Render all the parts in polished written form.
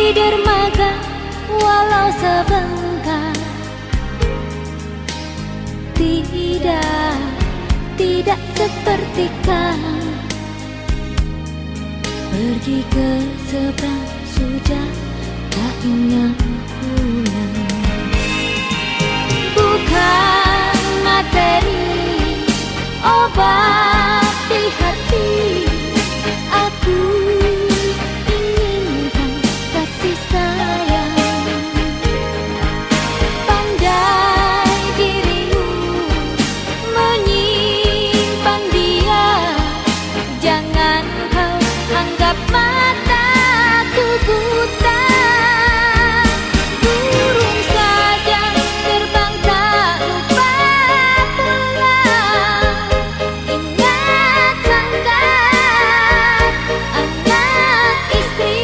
dermaga walau sebentar. Tidak seperti kau pergi ke seberang sudah tak ingat pulang. Bukan materi obat di hati, aku inginkan kasih sayang. Pandai dirimu menyimpan dia, jangan kau anggap mataku buta. Burung saja terbang tak lupa pulang. Ingat sangkar anak istri.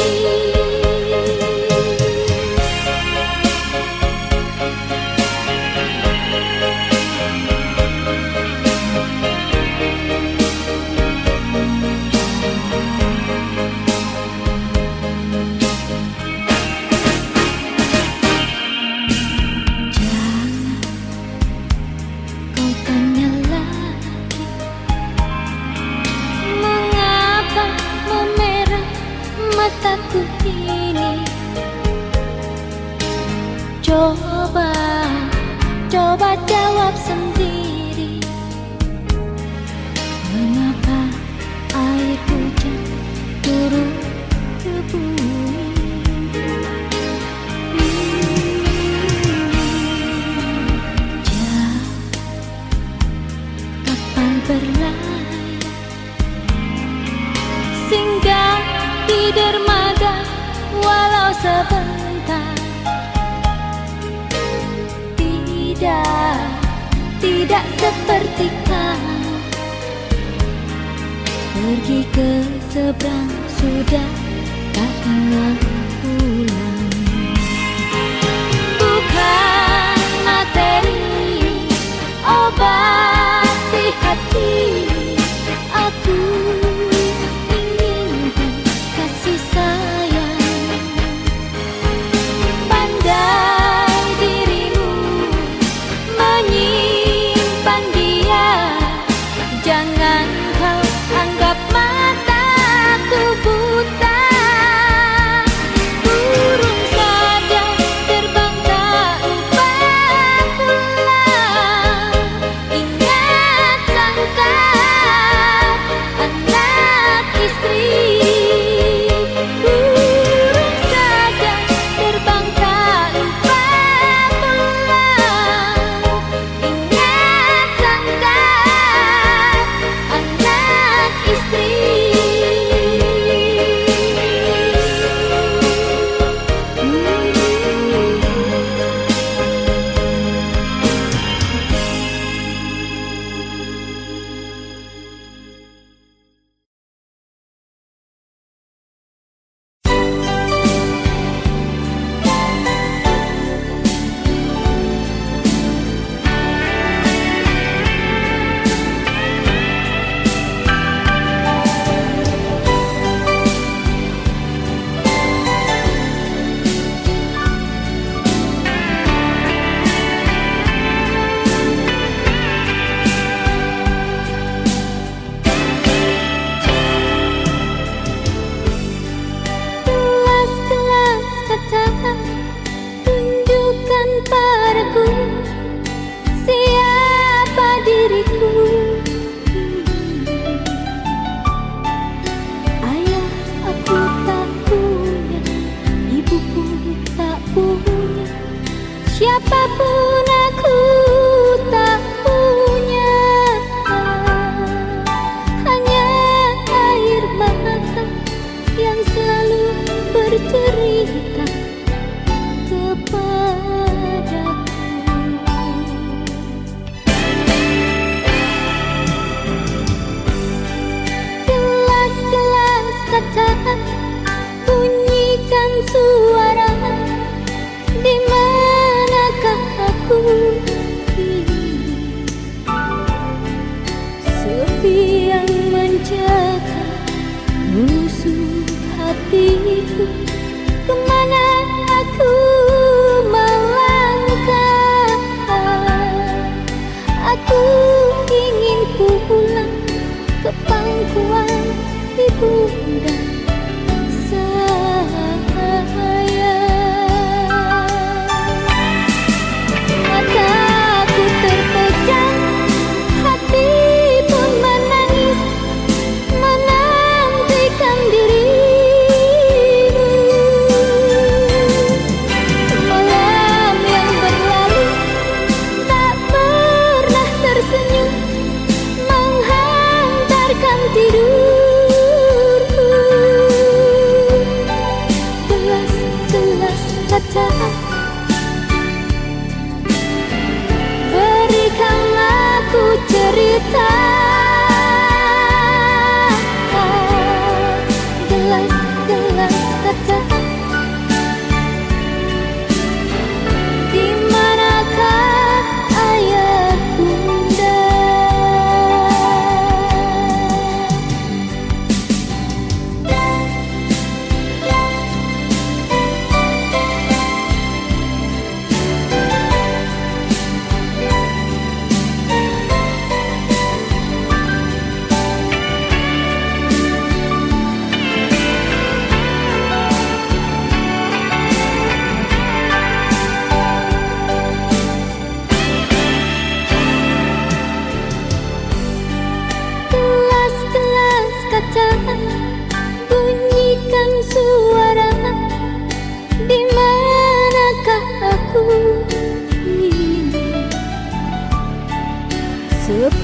Kau tanya lagi, mengapa memerah mataku ini? Coba jawab sendiri. Mengapa air hujan turun ke bumi? Kapal berlayar singgah di dermaga walau sebentar. Tidak seperti kau pergi ke seberang sudah tak ingat pulang. Bukan materi obat di hati, aku inginkan kasih sayang. Pandai dirimu menyimpan dia, jangan kau anggap mataku buta. Burung saja terbang tak lupa pulang. Ingat sangkar anak istri. Burung saja terbang tak lupa pulang. Ingat sangkar anak istri. Kelas-kelas kata tunjukkan padaku siapa diriku. Ayah aku tak punya, ibu pun tak punya, siapapun aku tak punya. Hanya air mata yang selalu bercerita kepadaku. Kelas-kelas kata bunyikan suara, di manakah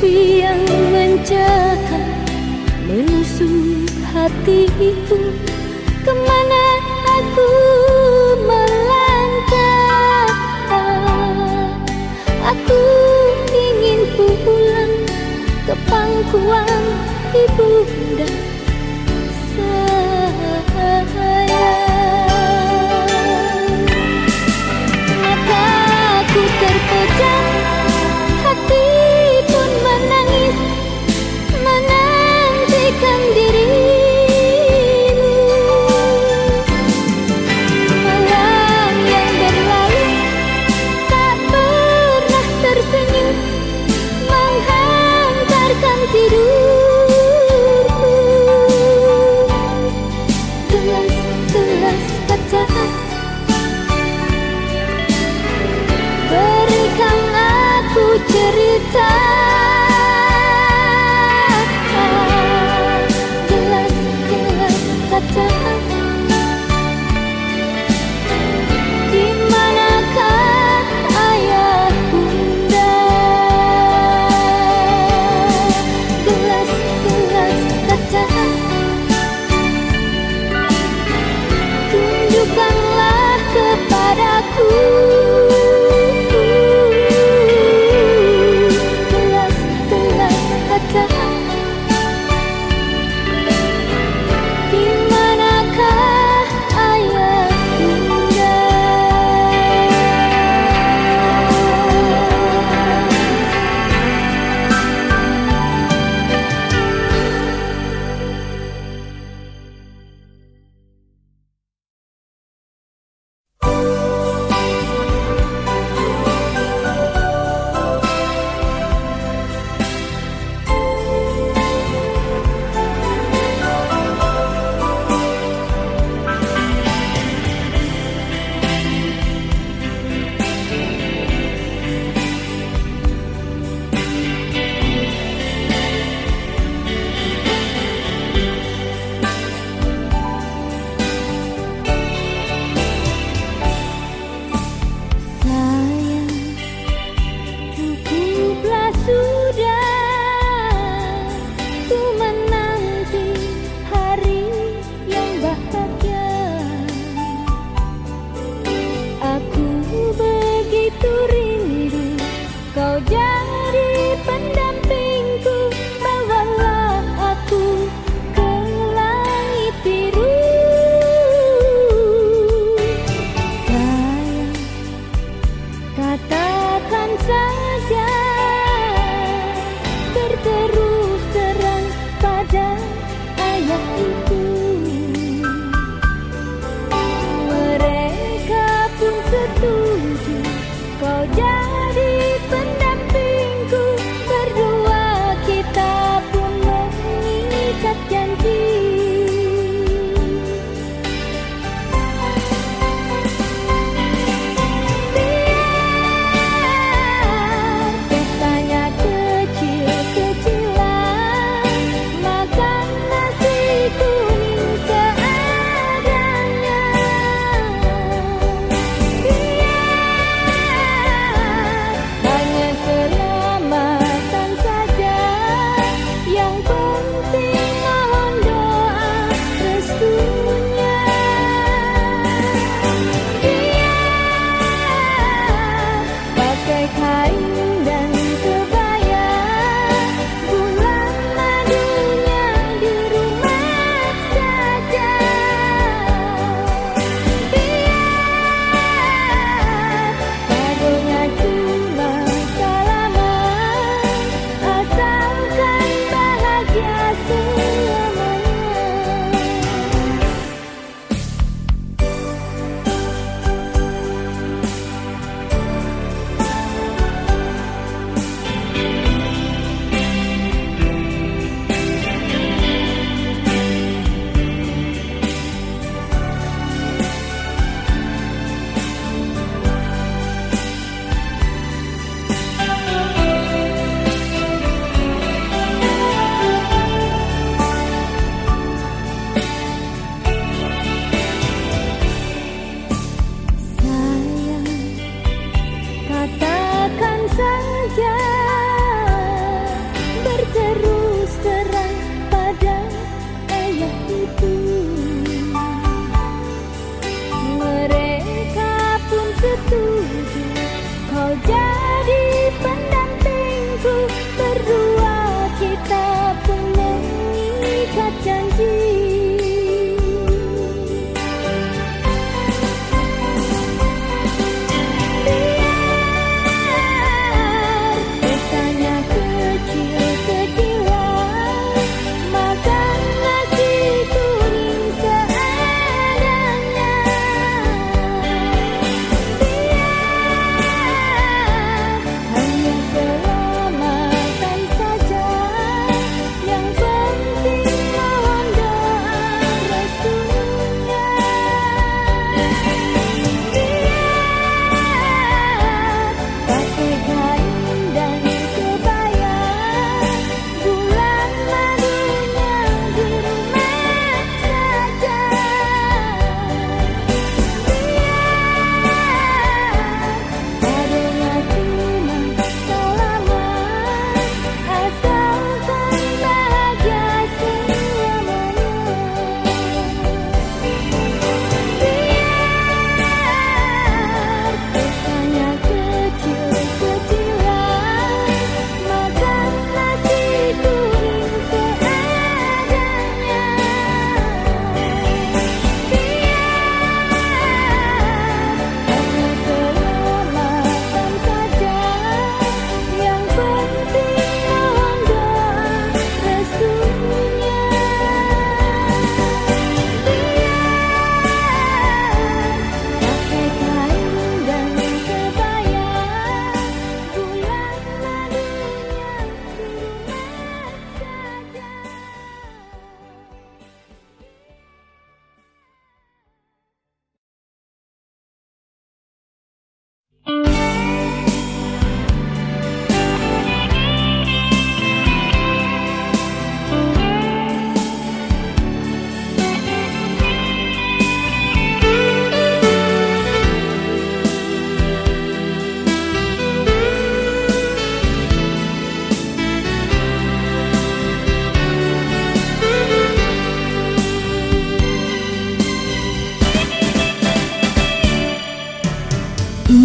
sepi yang mencekam menusuk hatiku. Kemana aku melangkah? Aku ingin pulang ke pangkuan ibunda sayang. Mataku terpejam, hati pun menangis, menantikan dirimu. Malam yang berlalu tak pernah tersenyum, menghantarkan tidurku. Gelas-gelas kaca, berikan aku cerita. Gelas-gelas kaca, di manakah ayah bunda? Gelas-gelas kaca, tunjukkanlah kepadaku. Gelas-gelas kaca, di manakah ayah bunda? Sayang, cukuplah sudah, ku menanti hari yang bahagia. Aku begitu rindu kau jadi pendampingku. Bawalah aku ke langit biru. Sayang, katakan saja, berterus terang pada ayah ibu. Mereka pun setuju kau jadi pendampingku. Berdua kita pun mengikat janji. Biar pestanya kecil-kecilan, makan nasi kuning seadanya. Biar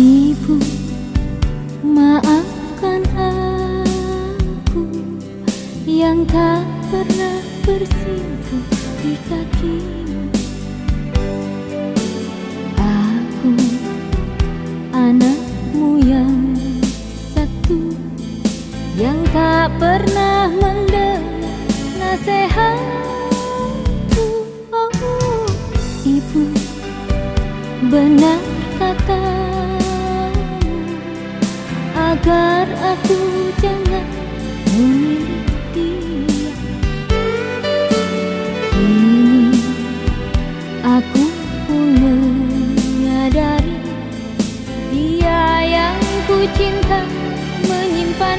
Ibu, maafkan aku yang tak pernah bersimpuh di kakimu. Aku anakmu yang satu, yang tak pernah mendengar nasihatku. Oh, Ibu, benar katamu agar aku jangan memilih dia. Kini aku pun menyadari dia yang ku cinta menyimpan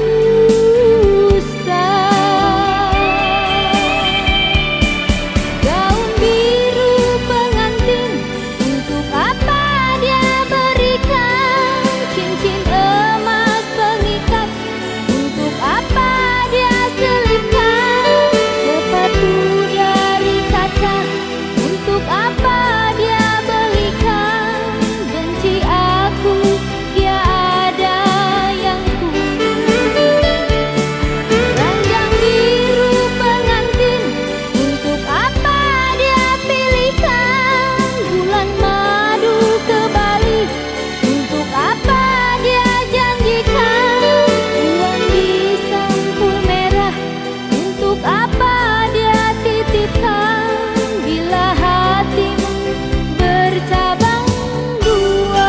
dusta. Gaun biru pengantin, untuk apa dia berikan? Cincin emas pengikat, untuk apa dia selipkan? Sepatu dari kaca, untuk apa dia belikan? Benci aku, dia ada yang ku. Ranjang biru pengantin, untuk apa dia pilihkan? Bulan madu ke Bali, untuk apa dia janjikan? Uang di sampul merah, untuk apa dia titipkan? Bila hatimu bercabang dua.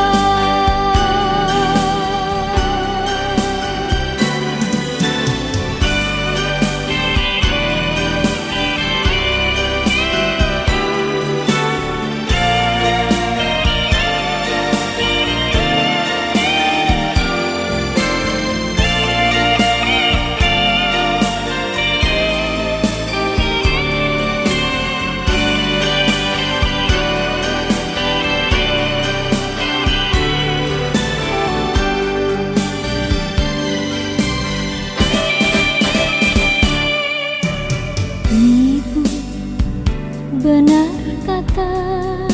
Ibu, benar katamu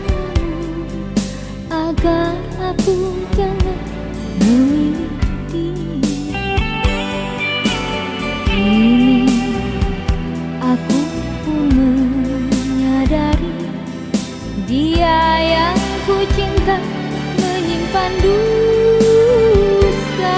agar aku jangan memilih dia. Kini aku pun menyadari dia yang ku cinta menyimpan dusta.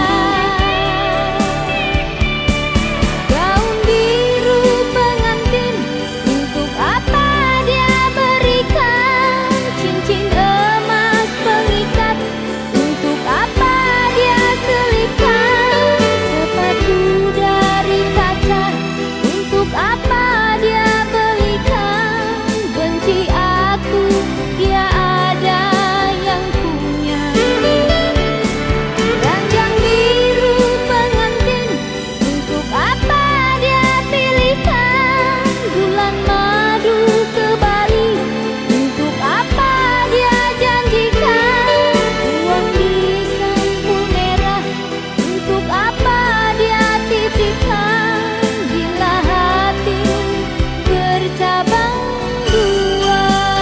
Gaun biru pengantin, untuk apa dia berikan? Cincin emas pengikat, untuk apa dia selipkan? Sepatu dari kaca, untuk apa dia belikan? Benci aku, dia ada yang punya. Ranjang biru pengantin, untuk apa dia pilihkan? Bulan madu ke Bali, untuk apa dia janjikan? Uang di sampul merah, untuk apa dia titipkan? Bila hatimu bercabang dua.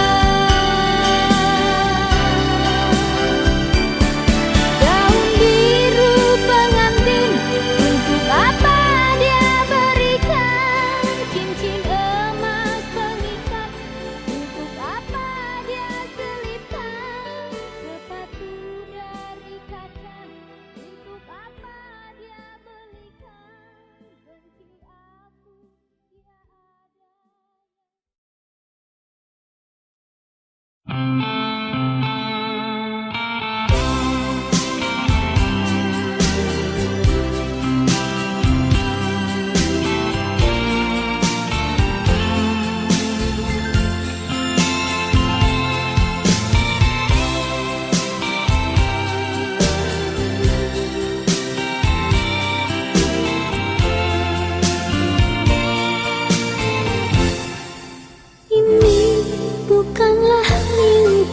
Gaun biru pengantin, untuk apa dia berikan? Cincin emas pengikat, untuk apa dia selipkan? Sepatu dari kaca, untuk apa dia belikan? Benci aku, dia ini bukanlah mimpi.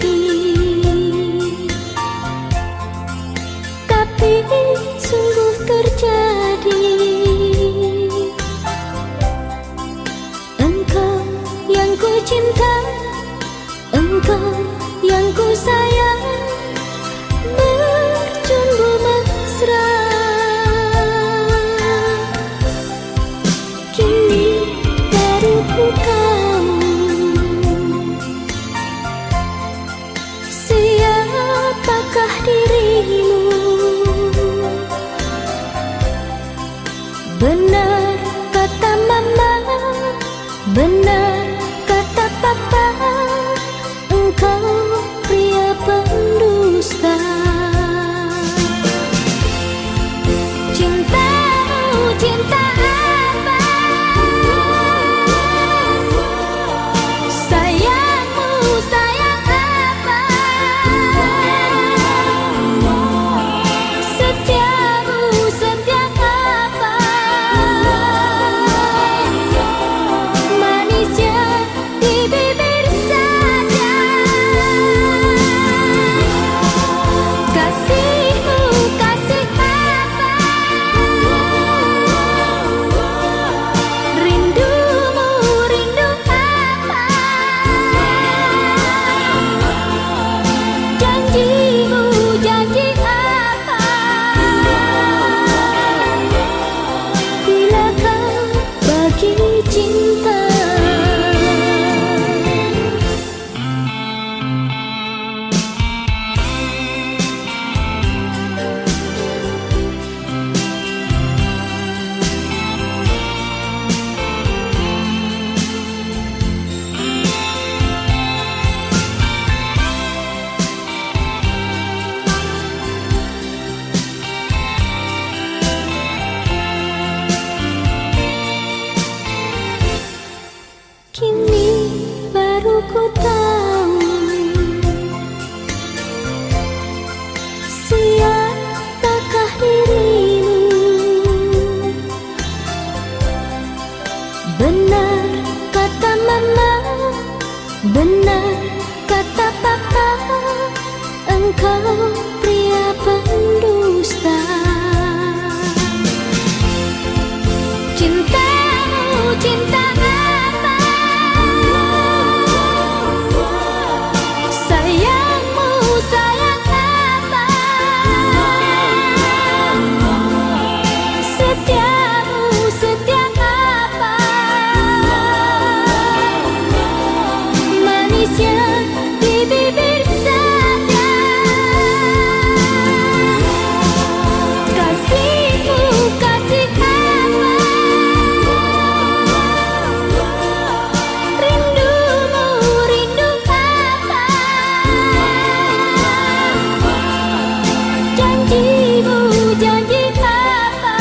Janjimu janji apa?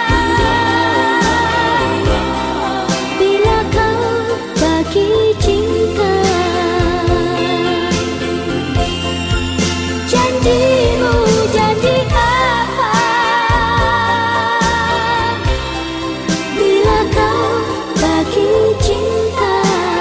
Bila kau bagi cinta. Janjimu janji apa? Bila kau bagi cinta.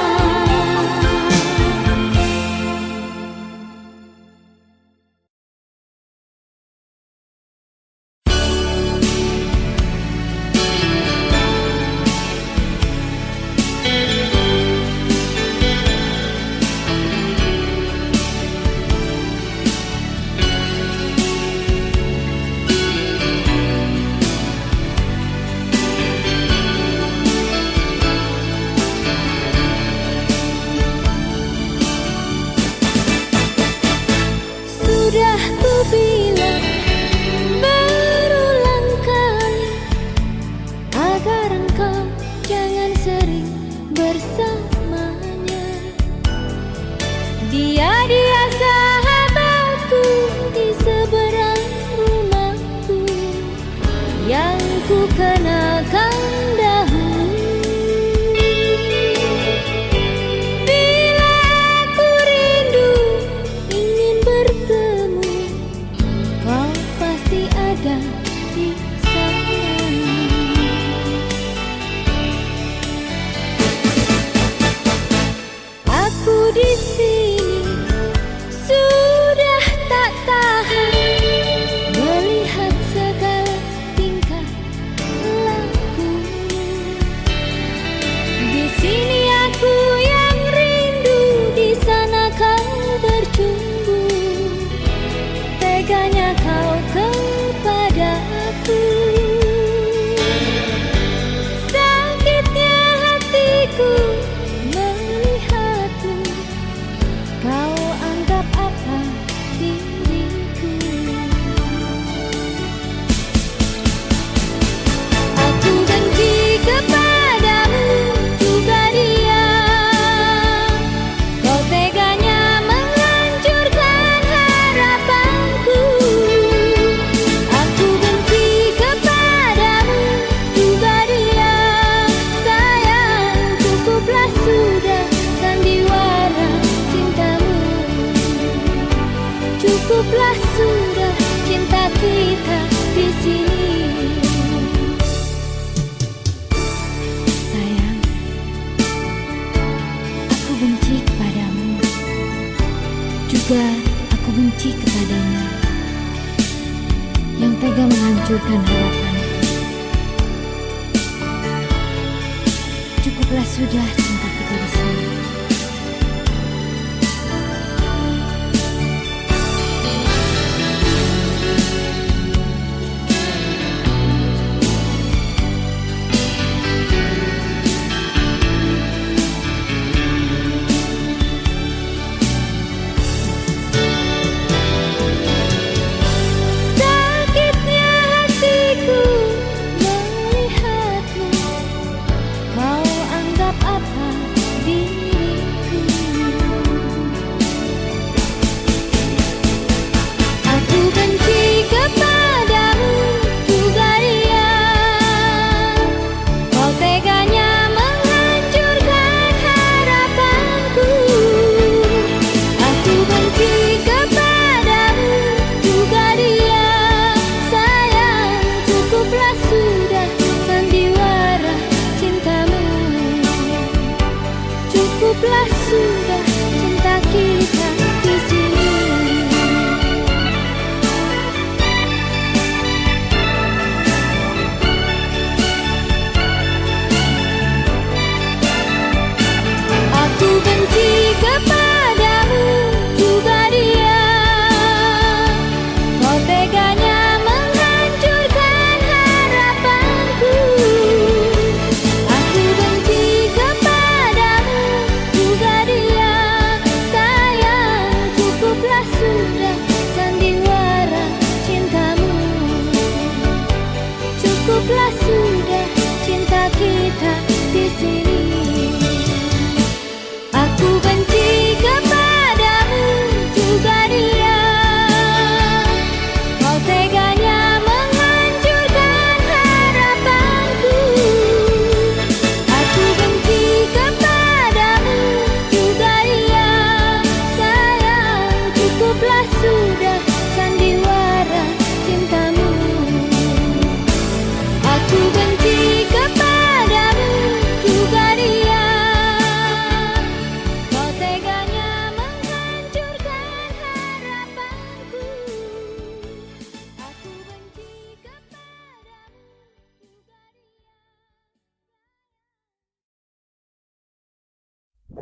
Sudah ku bilang berulang kali agar engkau jangan sering bersamanya. Dia sahabatku di seberang rumahku yang ku kenalkan dahulu. Bila aku rindu ingin bertemu, kau pasti ada di sana. Aku di sini sudah tak tahan melihat segala tingkah laku. Di sini aku yang rindu, di sana kau bercumbu. Teganya kau kepada aku. Sakitnya hatiku melihatmu. Kau anggap apa diriku? Aku benci kepadamu juga dia. Kau teganya menghancurkan harapanku. Aku benci kepadamu juga dia. Sayang, cukuplah sudah sandiwara cintamu. Cukuplah sudah cinta kita di sini. Sayang, aku benci kepadamu. Juga aku benci kepadanya yang tega menghancurkan harapanku. Cukuplah sudah cinta kita di sini. Sakitnya hatiku melihatmu. Kau anggap apa diriku?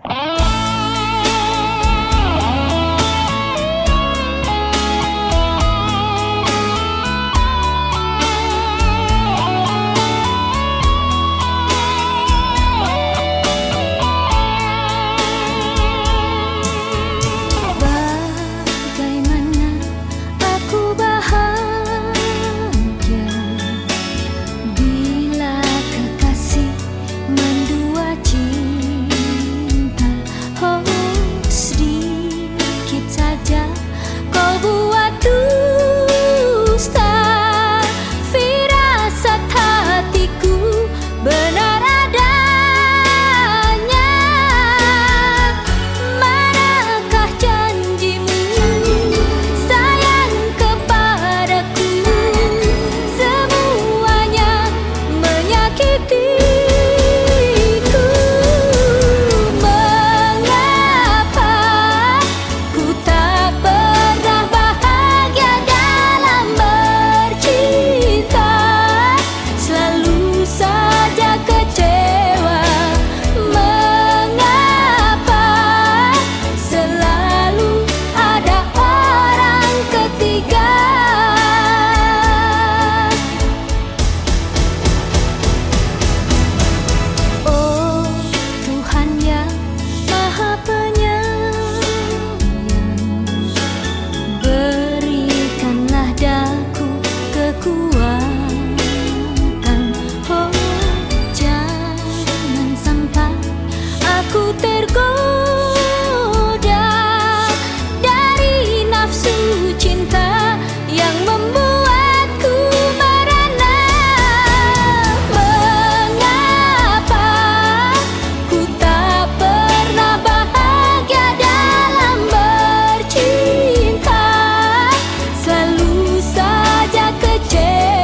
Selalu saja kecewa.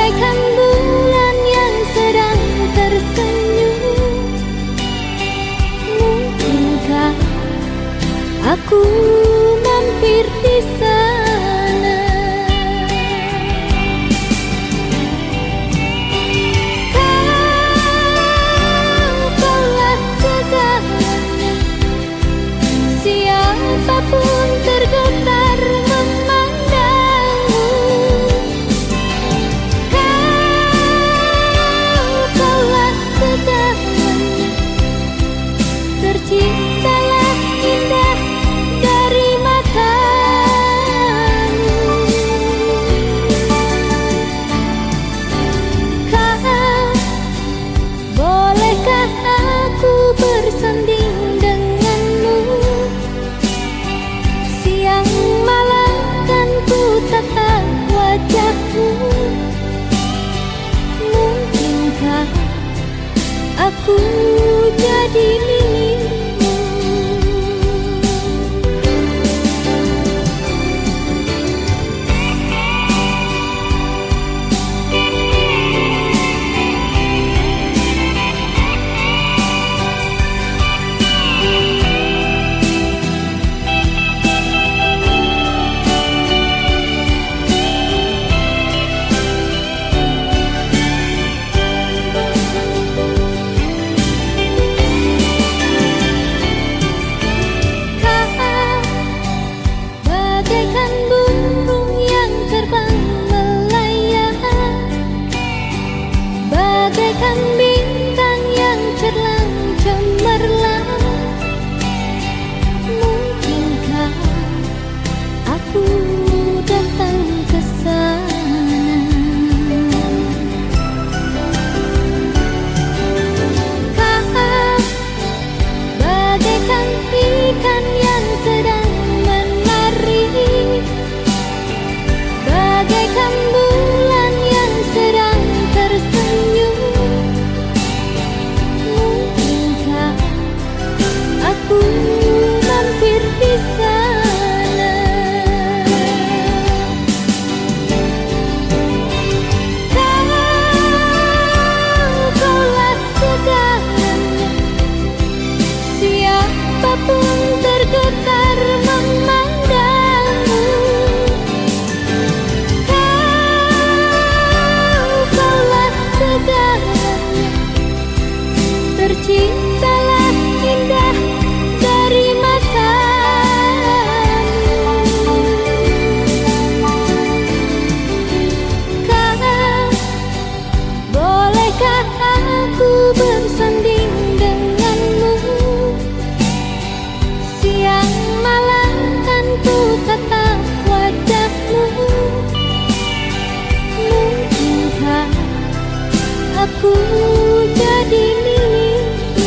bagaikan bulan yang sedang tersenyum. Mungkinkah aku mampir di sana? Kaulah segalanya, siapapun tergetar memandangmu. Kaulah segalanya, terciptalah indah dari matamu. Bolehkah aku bersanding denganmu? Siang malam kan ku tatap wajahmu. Mungkinkah aku jadi milikmu? Bagaikan burung yang terbang melayang, bagaikan bintang yang cerlang cemerlang. Mungkinkah aku datang ke sana? Bagaikan ikan yang sedang menari, bagaikan bulan yang sedang tersenyum. Mungkinkah aku mampir di sana? Kaulah segalanya, siapapun tergetar memandangmu. Kaulah segalanya, terciptalah indah dari matamu. Bolehkah aku bersanding denganmu? Siang malam kan ku tatap wajahmu. Mungkinkah aku jadi milikmu?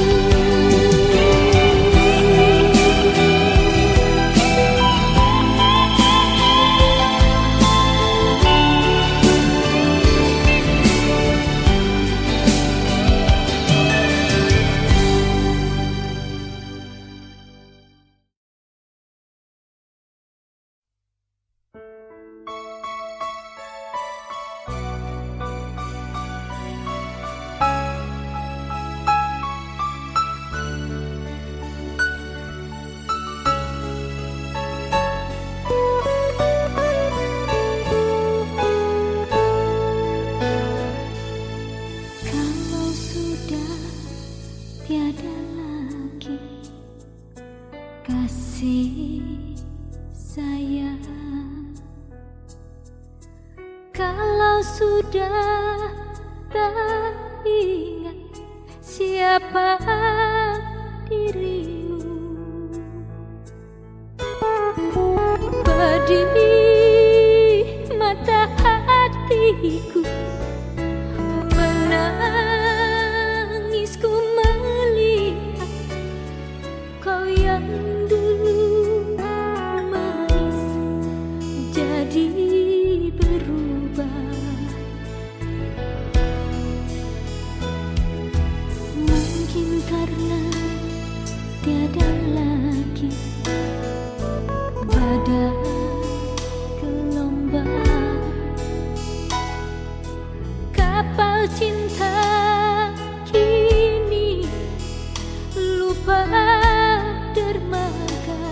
Kalau sudah tiada lagi kasih sayang, kalau sudah tak ingat siapa dirimu, pedih mata hatiku menangisku melihat kau yang dulu manis jadi berubah. Mungkin karena tiada lagi badai gelombang Kapal cinta kini lupa dermaga,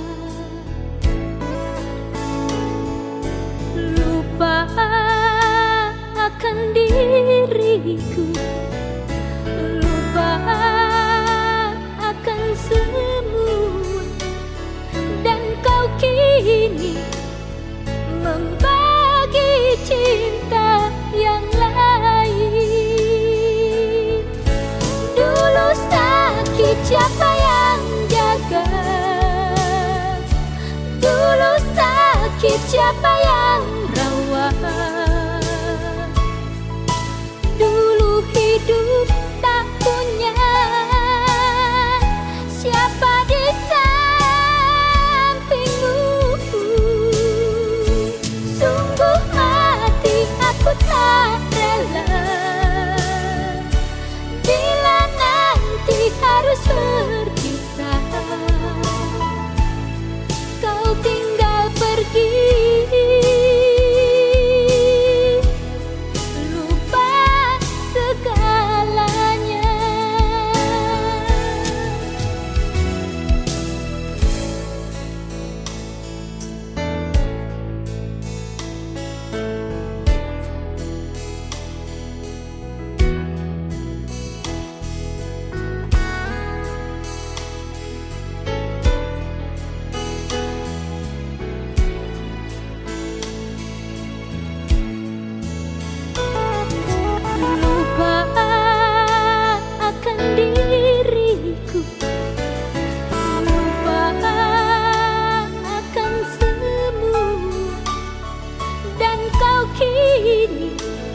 lupa akan diriku, lupa akan semua, dan kau kini membagi cinta yang lain. Dulu sakit siapa yang jaga, dulu sakit siapa yang rawat, dulu hidup tak punya siapa di sampingmu. Sungguh hati aku tak rela bila nanti harus berpisah, kau tinggal pergi, lupa segalanya. Lupa akan diriku, lupa akan semua, dan kau kini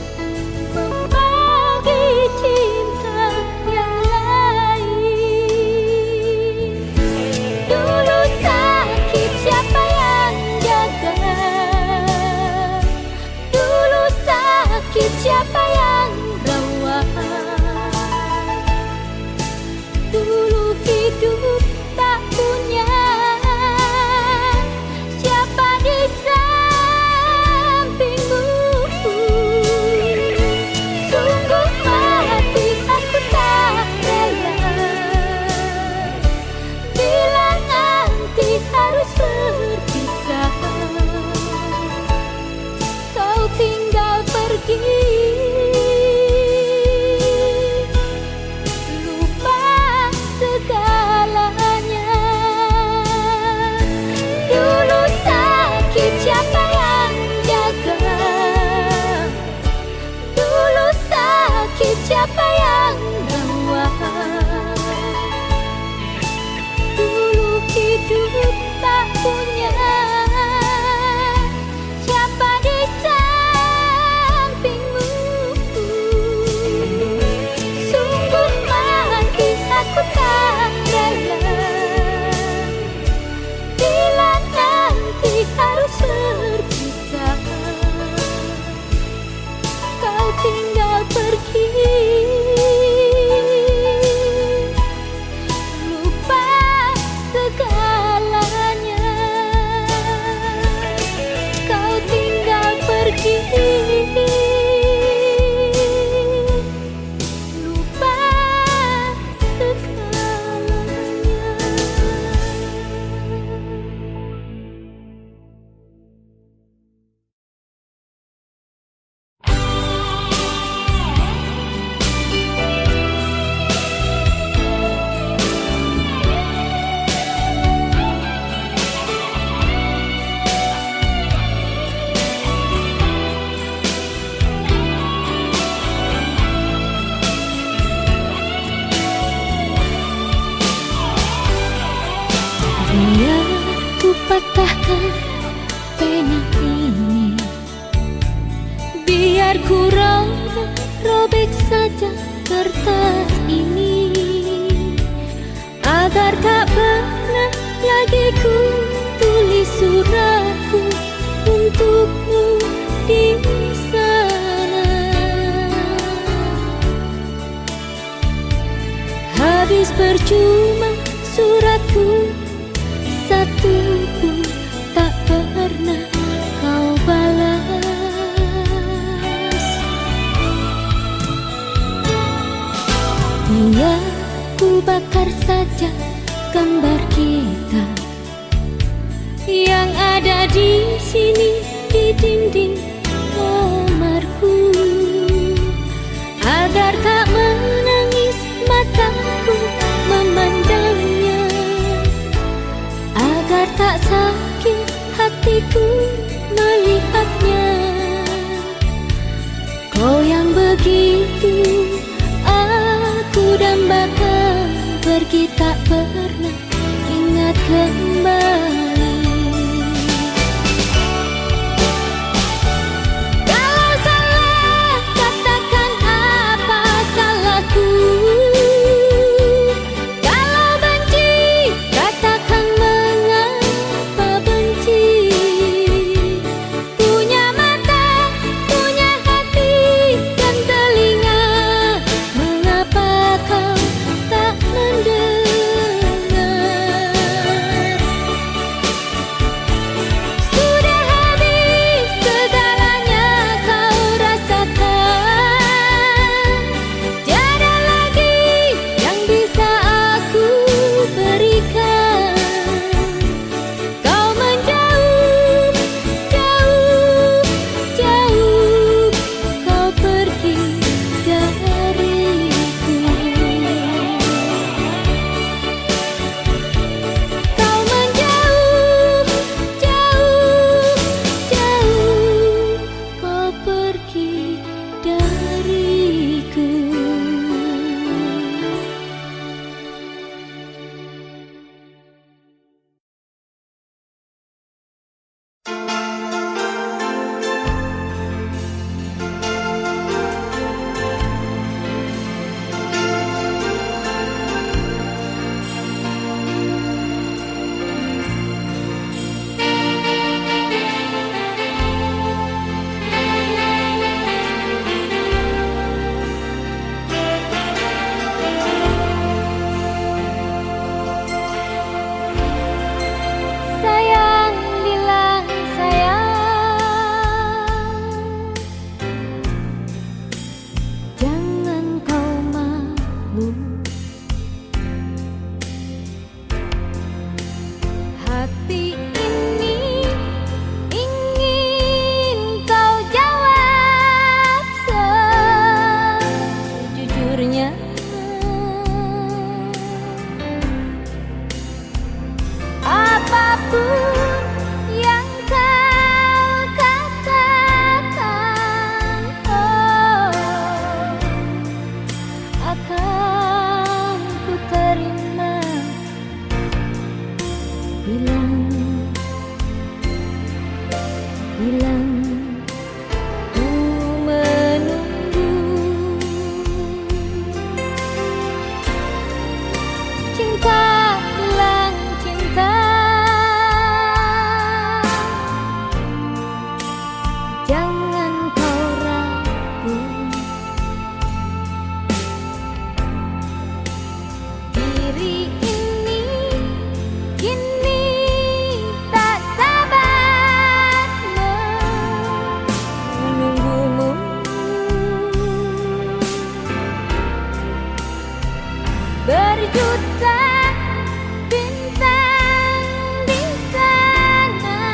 membagi cinta yang lain. Dulu sakit siapa yang jaga, dulu sakit siapa yang rawat, dulu hidup tak punya siapa di sampingmu. Sungguh hati aku tak rela bila nanti harus berpisah, kau tinggal pergi, lupa segalanya. Dulu sakit siapa yang jaga, dulu sakit siapa yang rawat, dulu hidup tak punya siapa di sampingmu. Sungguh hati aku tak rela bila nanti harus berpisah, kau tinggal pergi, lupa segalanya. Kau tinggal pergi, lupa segalanya. Biar ku patahkan pena ini, biar ku robek saja kertas ini, agar tak pernah lagi ku tulis suratku untukmu di sana. Habis percuma suratku, satu pun tak pernah kau balas. sebentar saja gambar kita yang ada di sini di dinding kamarku, agar tak menangis mataku memandangnya, agar tak sakit hatiku melihatnya. Kau yang begitu aku dambakan, pergi tak pernah ingat kembali. Kalau salah katakan apa salahku, kalau benci katakan mengapa benci. Punya mata, punya hati dan telinga, mengapa kau tak mendengar? Sudah habis segalanya kau rasakan, tiada lagi yang bisa aku berikan. Kau menjauh, jauh, jauh, kau pergi dariku. Kau menjauh, jauh, jauh, kau pergi dariku. Sayang, bilang sayang, jangan kau malu. Hati ini ingin kau jawab sejujurnya. Apapun yang kau katakan, akan ku terima. Bilang, bilang ku menunggu. Cinta, bilang cinta, jangan kau ragu. Diri ini kini tak sabar menunggumu. Berjuta bintang di sana,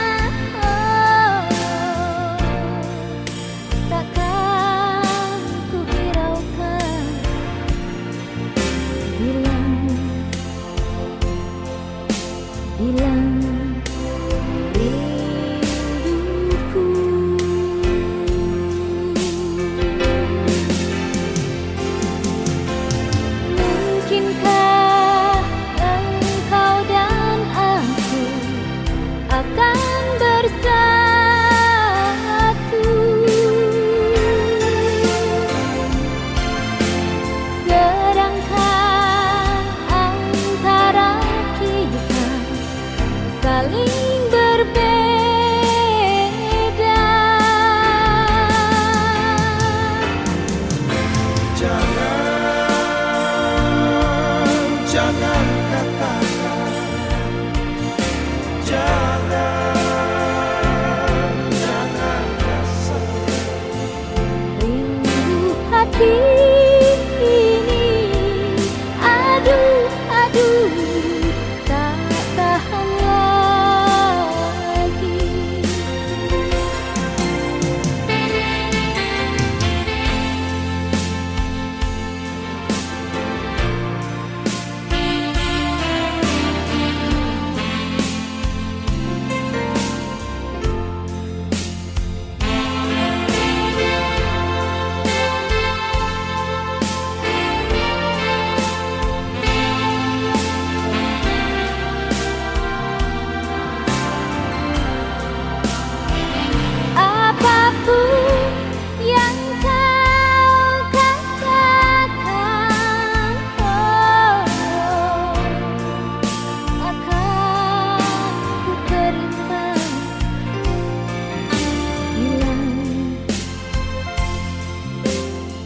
takkan ku hiraukan. Bilang, bilang rinduku. Mungkinkah engkau dan aku akan bersatu? Sedangkan antara kita saling berbeda. Jangan katakan, jangan rasa. Rindu hati ini, aduh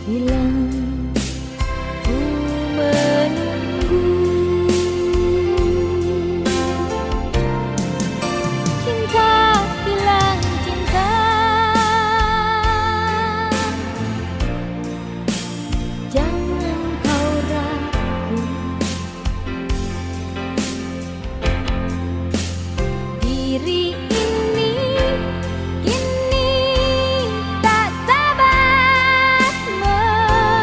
bilang ku menunggu. Cinta bilang cinta, jangan kau ragu. Diri ini kini tak dapat menunggu.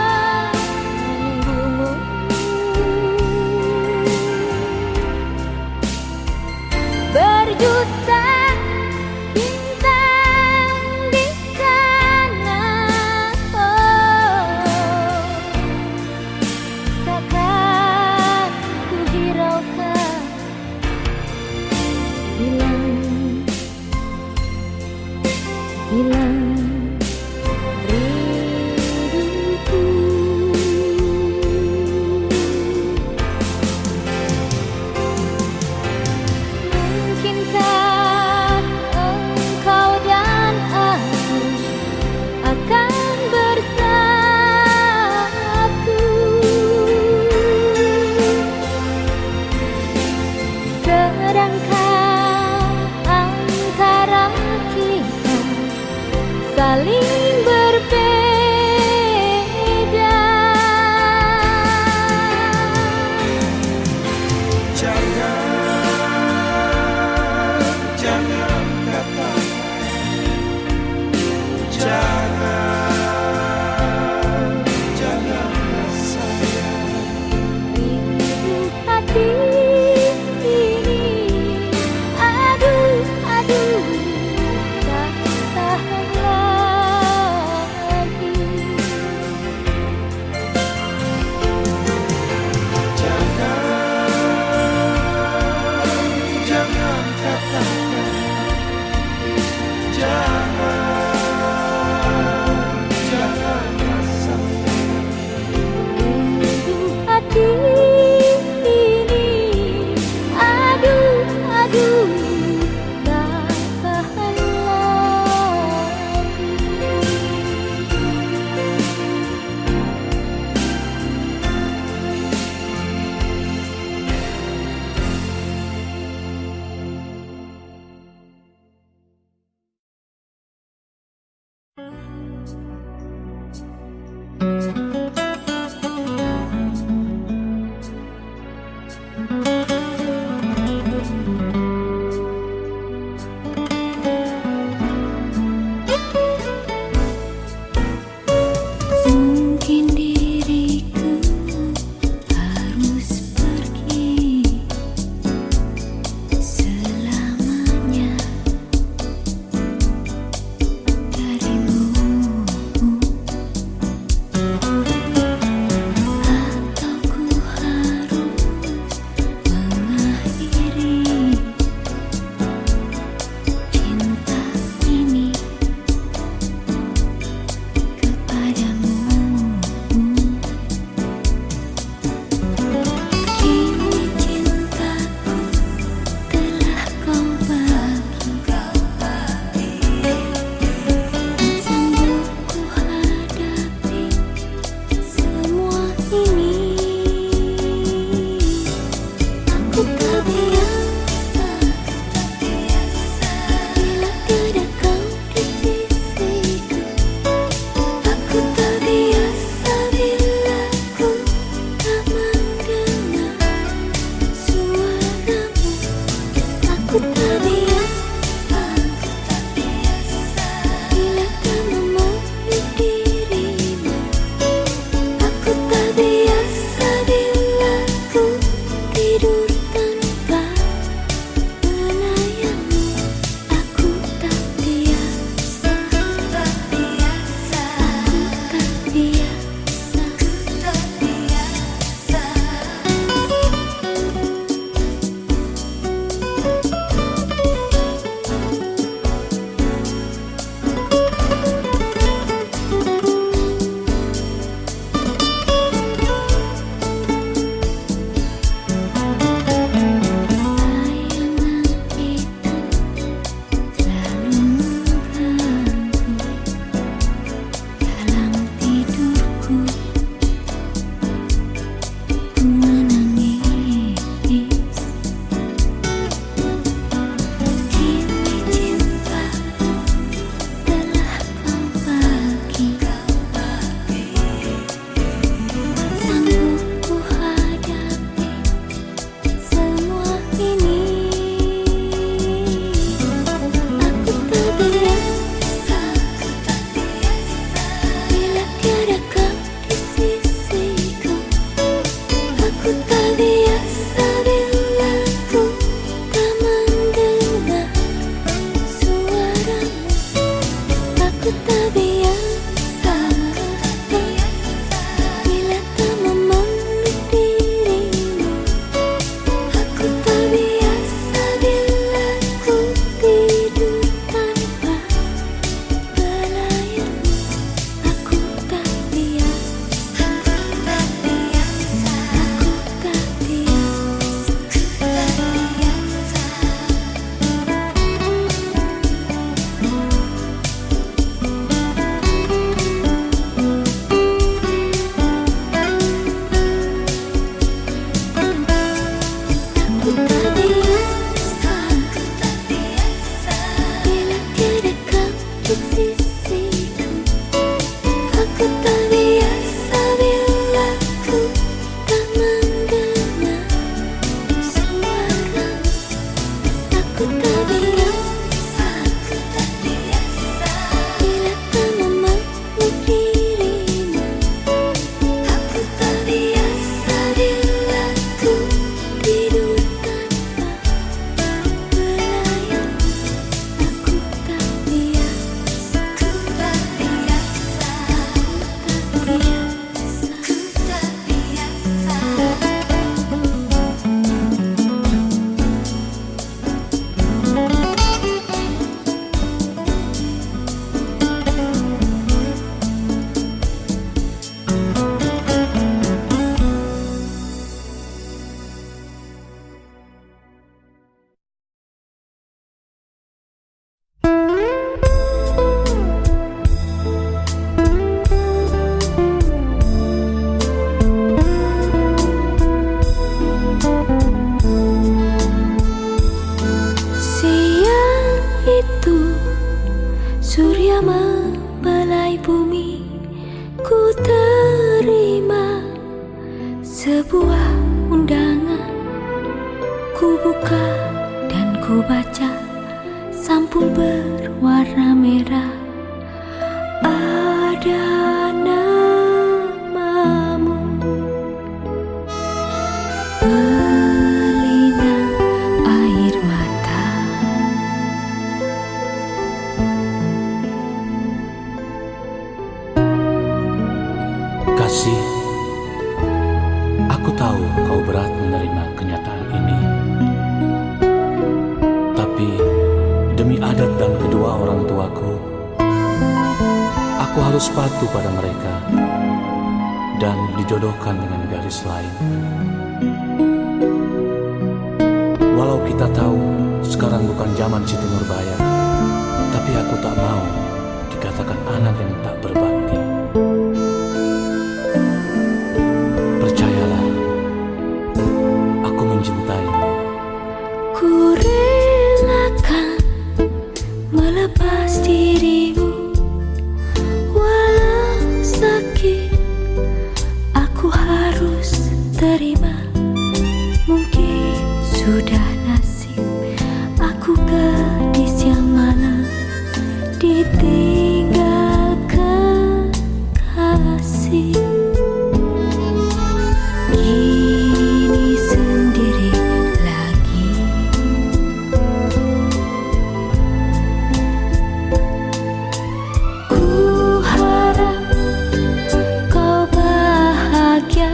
Sebuah undangan ku buka dan ku baca, sampul berwarna merah. Ada namamu, berlinang air mata. Kasih, aku tahu kau berat menerima kenyataan ini. Tapi demi adat dan kedua orang tuaku, aku harus patuh pada mereka dan dijodohkan dengan gadis lain. Walau kita tahu sekarang bukan zaman Siti Nurbaya, tapi aku tak mau dikatakan anak yang tak berbakti. Percayalah, aku mencintaimu. Ku relakan melepas dirimu, walau sakit aku harus terima. Mungkin sudah nasib aku gadis yang malang ditinggal kekasih. Kini sendiri lagi. Ku harap kau bahagia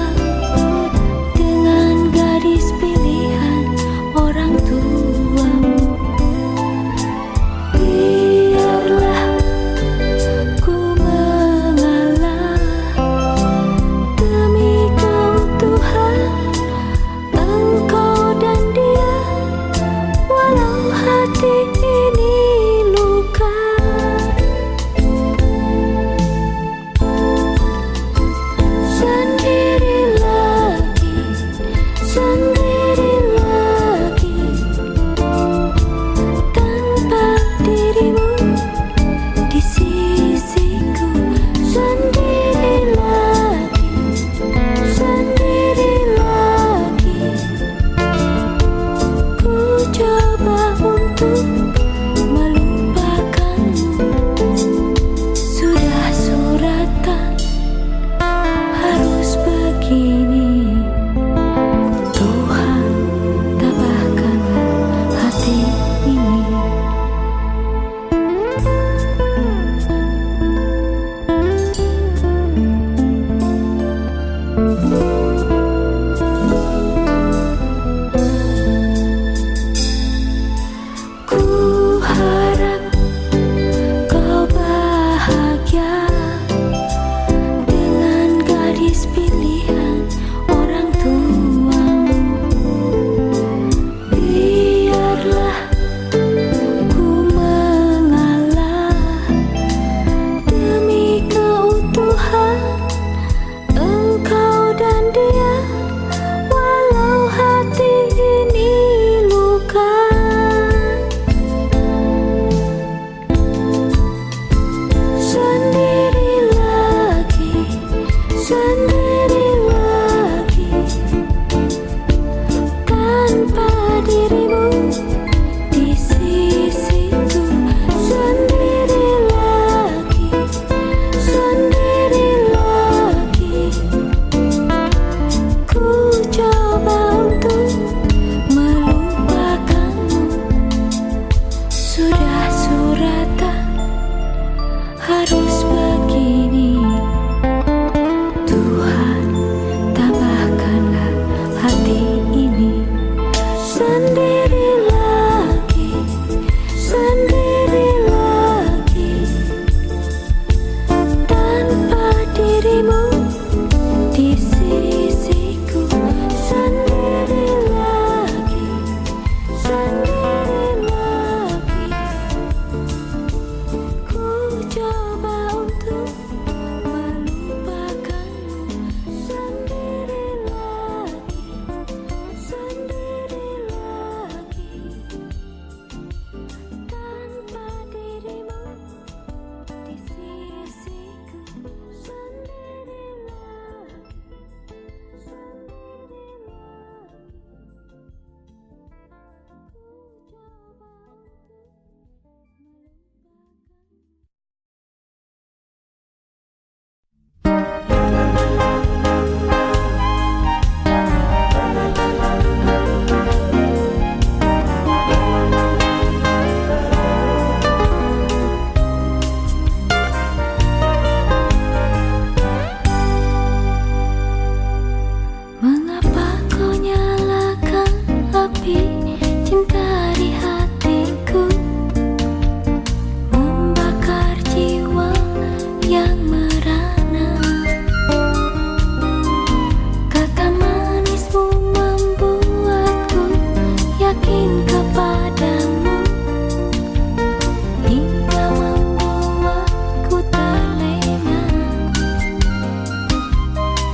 dengan gadis pilihan orang tuamu. Biarlah ku mengalah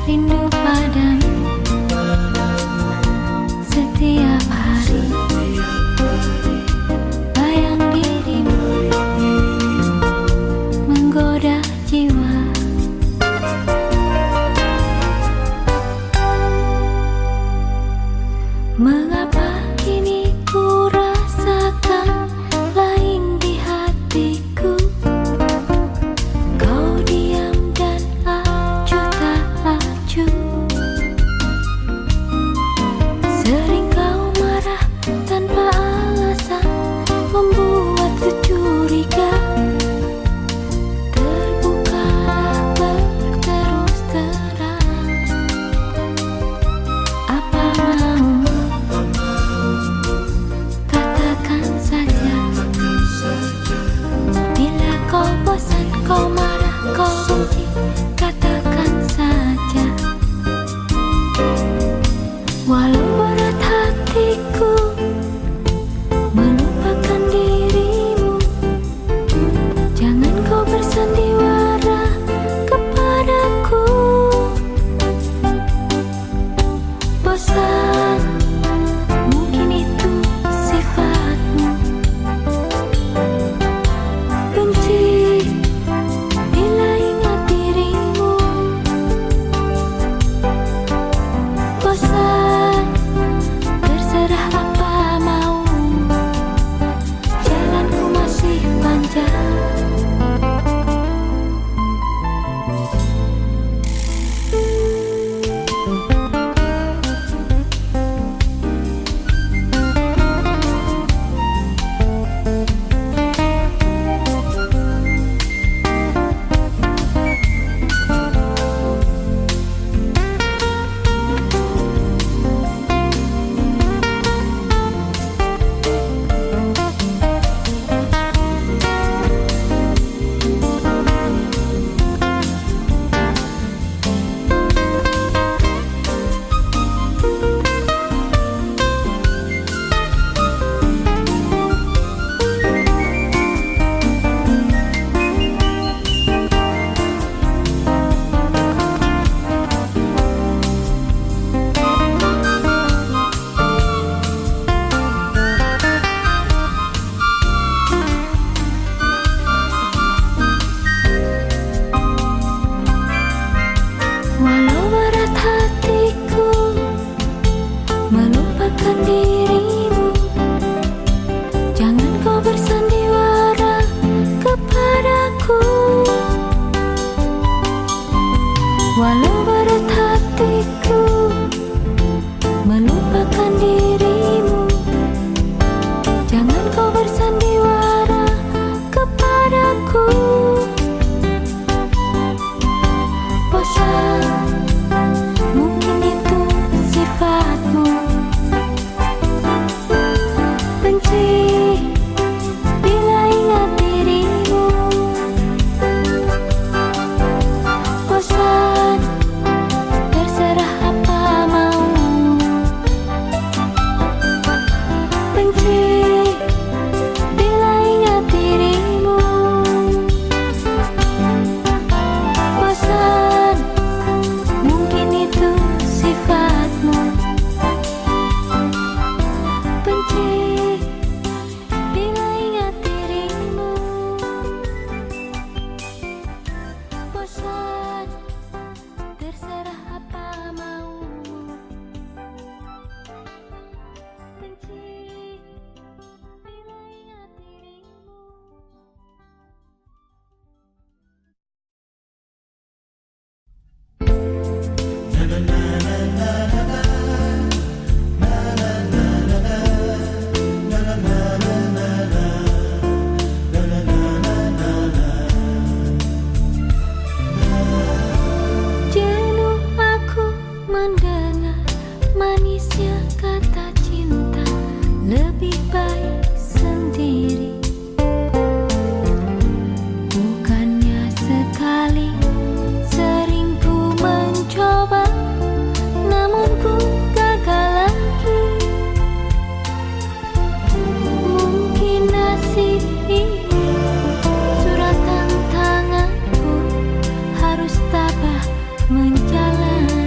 rindu padamu setiap hari. Bayang dirimu menggoda jiwa. Mengapa kini ku rasakan lain di hatiku? Kau diam dan acuh tak acuh. Sering kau marah tanpa alasan, membuatku curiga. Terbukalah berterus terang. Apa mau? Katakan saja. Bila kau bosan, kau marah, kau benci, katakan saja. Walau berat hatiku melupakan dirimu, jangan kau bersandiwara kepadaku. Bosan, mungkin itu sifatmu. Benci bila ingat dirimu. Bosan, terserah apa maumu. Jalanku masih panjang. Walau berat hatiku melupakan dirimu, jangan kau bersandiwara kepadaku. Walau berat hatiku melupakan dirimu, jangan kau bersandiwara kepadaku. Bosan, mungkin itu sifatmu. Benci bila ingat dirimu. Bosan, terserah apa maumu. Benci bila ingat dirimu. Bosan, mungkin itu sifatmu. Benci bila ingat dirimu. Bosan, terserah apa maumu. Benci bila ingat dirimu. Jenuh aku mendengar manisnya kata cinta. Lebih baik sendiri. Bukannya sekali, sering ku mencoba, namun ku gagal lagi. Mungkin nasib ini suratan tanganku, harus tabah menjalani.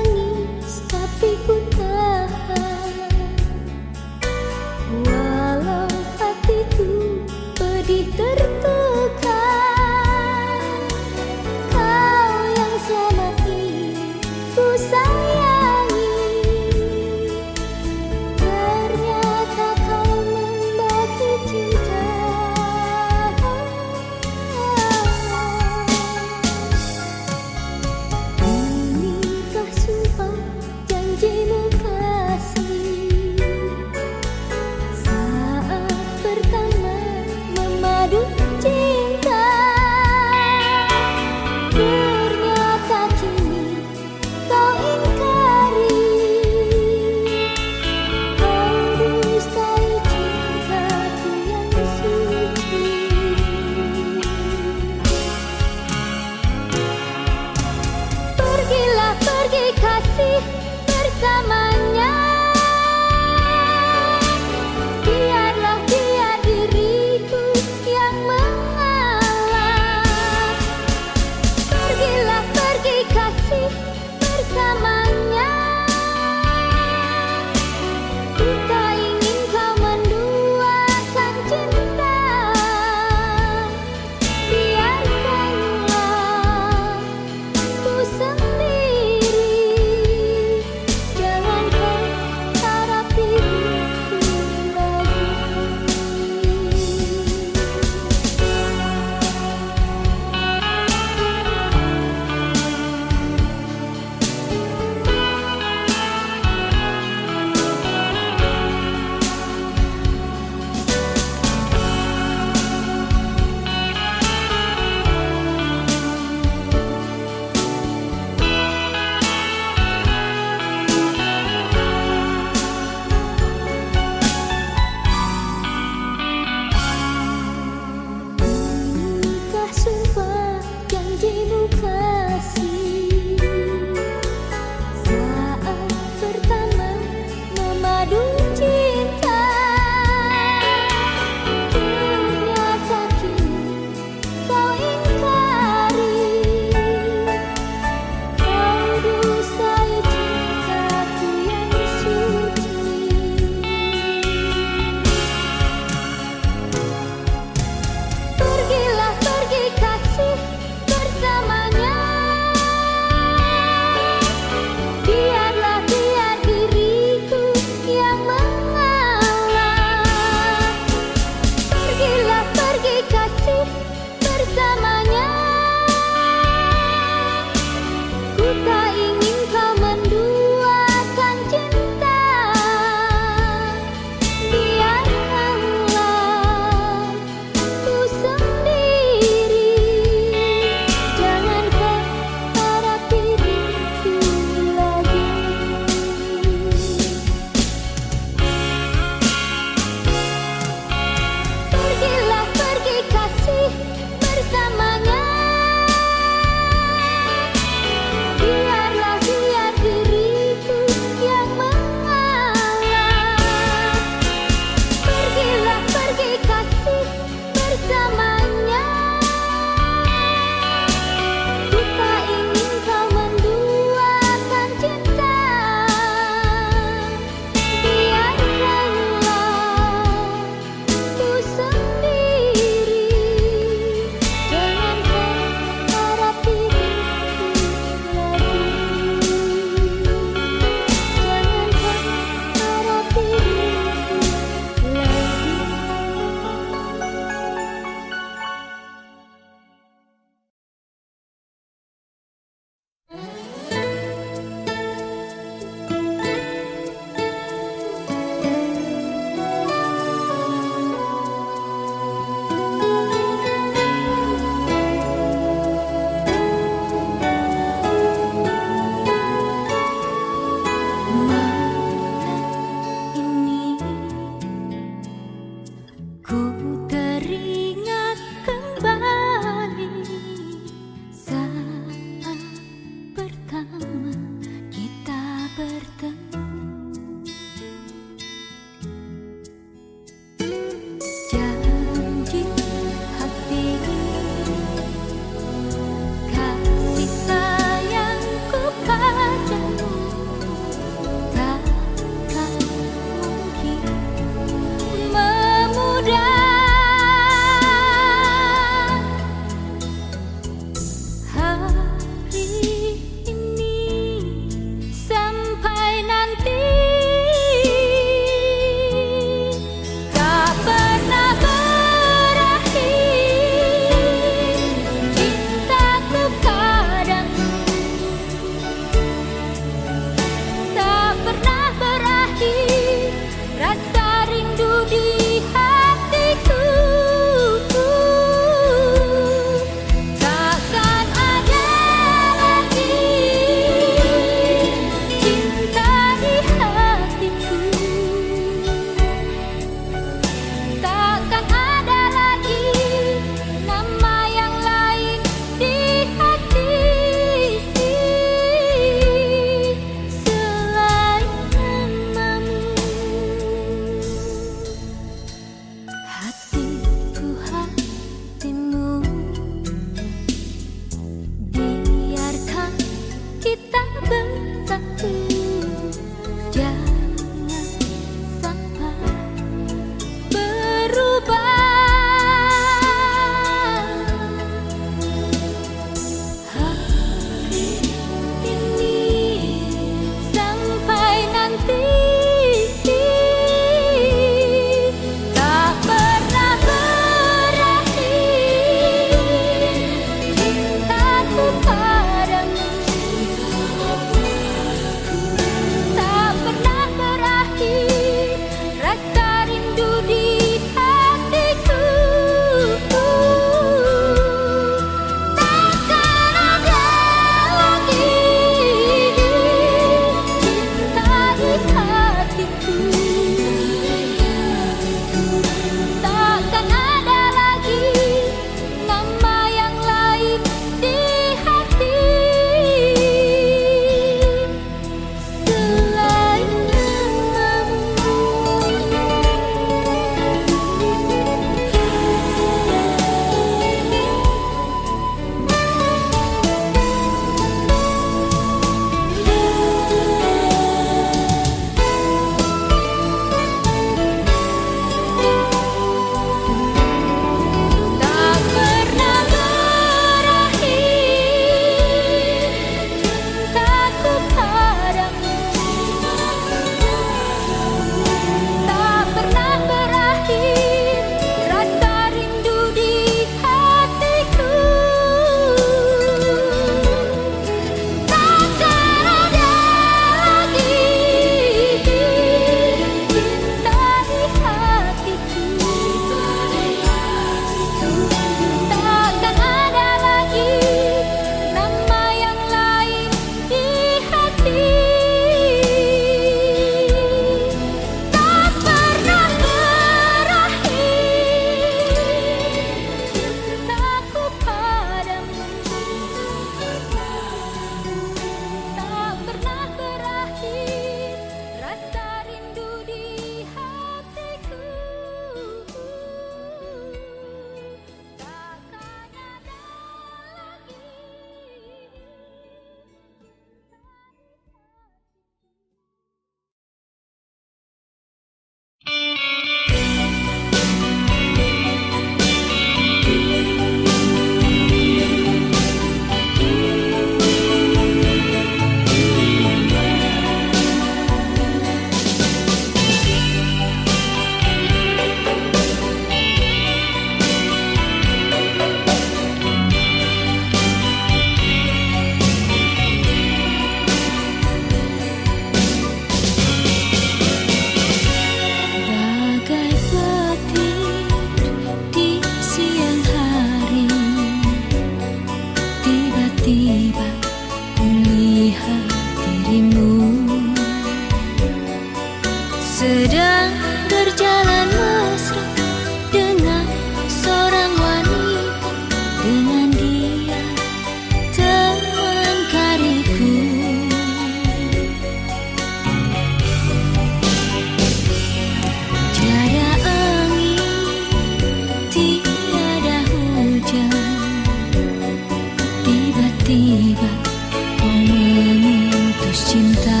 tiba-tiba kau memutus cinta.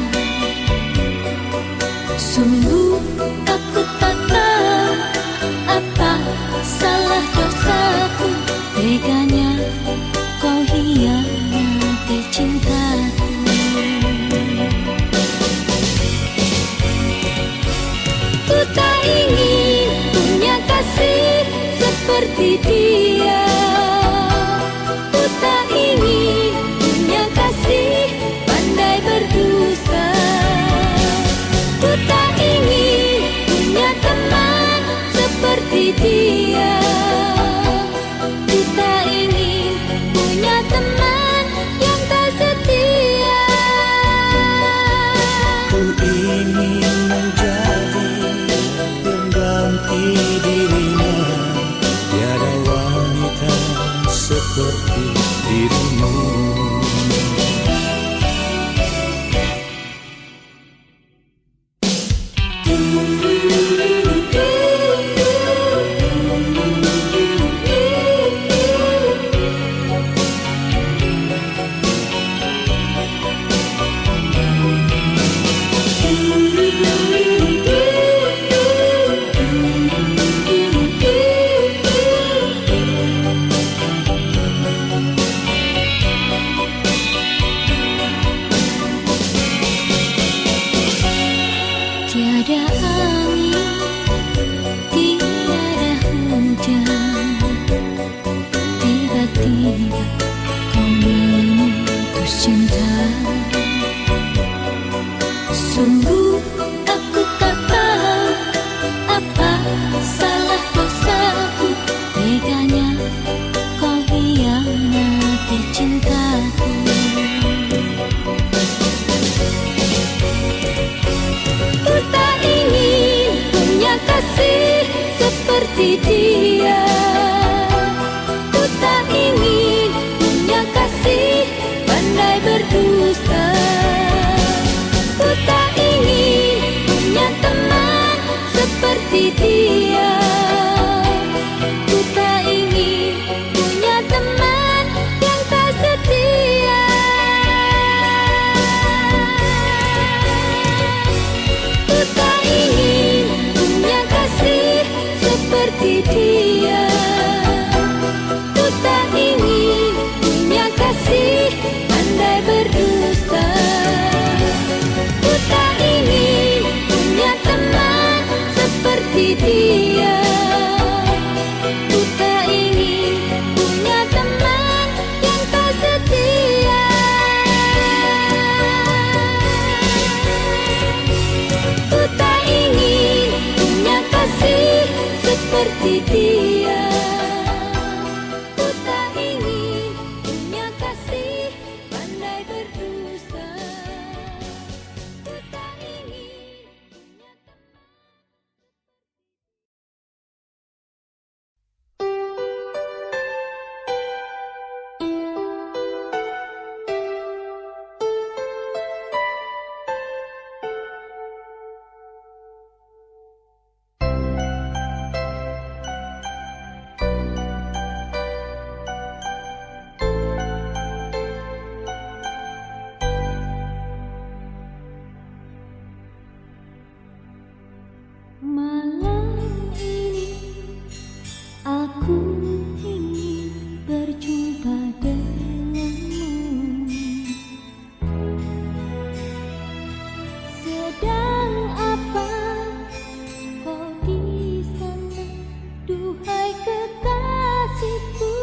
Sungguh aku tak tahu apa salah dosaku, teganya kau hianati cintaku. Ku tak ingin punya kasih seperti dia. Ku tak ingin punya kasih pandai berdusta. Ku tak ingin punya teman seperti dia. Ku tak ingin punya teman yang tak setia. Ku ingin menjadi pengganti dirinya. Tiada wanita seperti dirimu. Tiada angin, tiada hujan, tiba-tiba kau memutus cinta. Sungguh aku tak tahu apa salah dosaku, teganya kau hianati cintaku. Ku tak ingin punya kasih seperti dia. Ku tak ingin punya kasih pandai berdusta. Ku tak ingin punya teman seperti dia. Ku tak ingin punya teman yang tak setia. Ku tak ingin punya kasih seperti dia. Ku tak ingin punya kasih pandai berdusta. Ku tak ingin punya teman seperti dia. Ku tak ingin punya teman yang tak setia. Ku tak ingin punya kasih seperti dia. Ku tak ingin punya kasih pandai berdusta. Ku tak ingin punya teman. Malam ini aku ingin berjumpa denganmu. Sedang apa kau di sana, duhai kekasihku?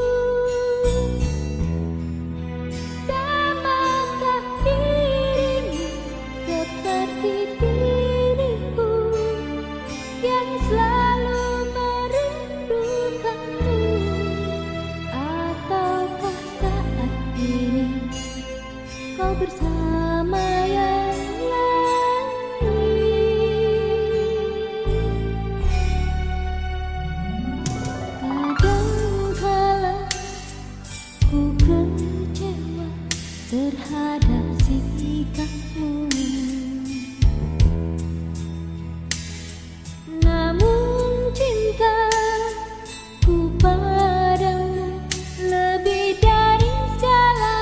Samakah dirimu seperti diriku yang selalu merindukanmu? Ataukah saat ini kau bersama yang lain? Kadangkala ku kecewa terhadap sikapmu. Namun cintaku padamu lebih dari segala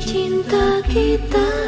cinta kita.